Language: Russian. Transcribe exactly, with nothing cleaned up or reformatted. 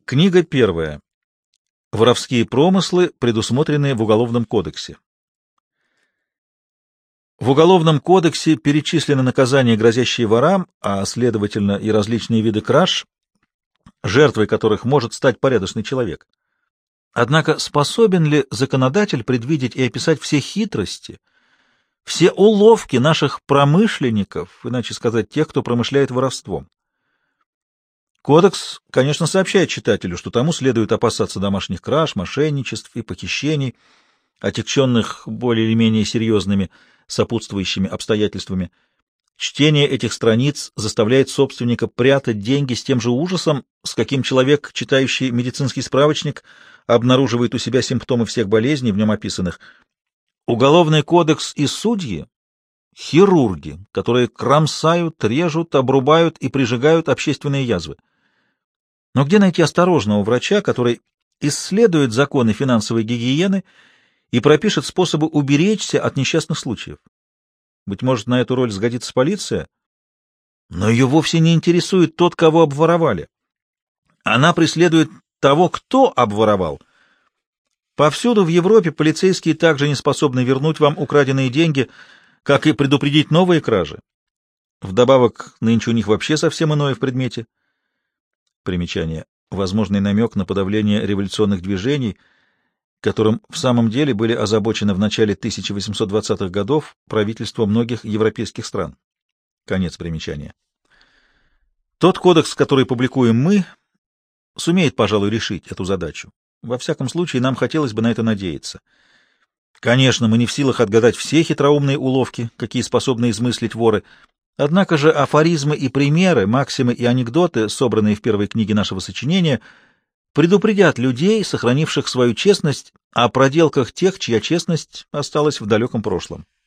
Книга первая. Воровские промыслы, предусмотренные в Уголовном кодексе. В Уголовном кодексе перечислены наказания, грозящие ворам, а, следовательно, и различные виды краж, жертвой которых может стать порядочный человек. Однако способен ли законодатель предвидеть и описать все хитрости, все уловки наших промышленников, иначе сказать, тех, кто промышляет воровством? Кодекс, конечно, сообщает читателю, что тому следует опасаться домашних краж, мошенничеств и похищений, отягченных более или менее серьезными сопутствующими обстоятельствами. Чтение этих страниц заставляет собственника прятать деньги с тем же ужасом, с каким человек, читающий медицинский справочник, обнаруживает у себя симптомы всех болезней, в нем описанных. Уголовный кодекс и судьи — хирурги, которые кромсают, режут, обрубают и прижигают общественные язвы. Но где найти осторожного врача, который исследует законы финансовой гигиены и пропишет способы уберечься от несчастных случаев? Быть может, на эту роль сгодится полиция? Но ее вовсе не интересует тот, кого обворовали. Она преследует того, кто обворовал. Повсюду в Европе полицейские также не способны вернуть вам украденные деньги, как и предупредить новые кражи. Вдобавок, нынче у них вообще совсем иное в предмете. Примечание. Возможный намек на подавление революционных движений, которым в самом деле были озабочены в начале тысяча восемьсот двадцатых годов правительства многих европейских стран. Конец примечания. Тот кодекс, который публикуем мы, сумеет, пожалуй, решить эту задачу. Во всяком случае, нам хотелось бы на это надеяться. Конечно, мы не в силах отгадать все хитроумные уловки, какие способны измыслить воры. Однако же афоризмы и примеры, максимы и анекдоты, собранные в первой книге нашего сочинения, предупредят людей, сохранивших свою честность, о проделках тех, чья честность осталась в далеком прошлом.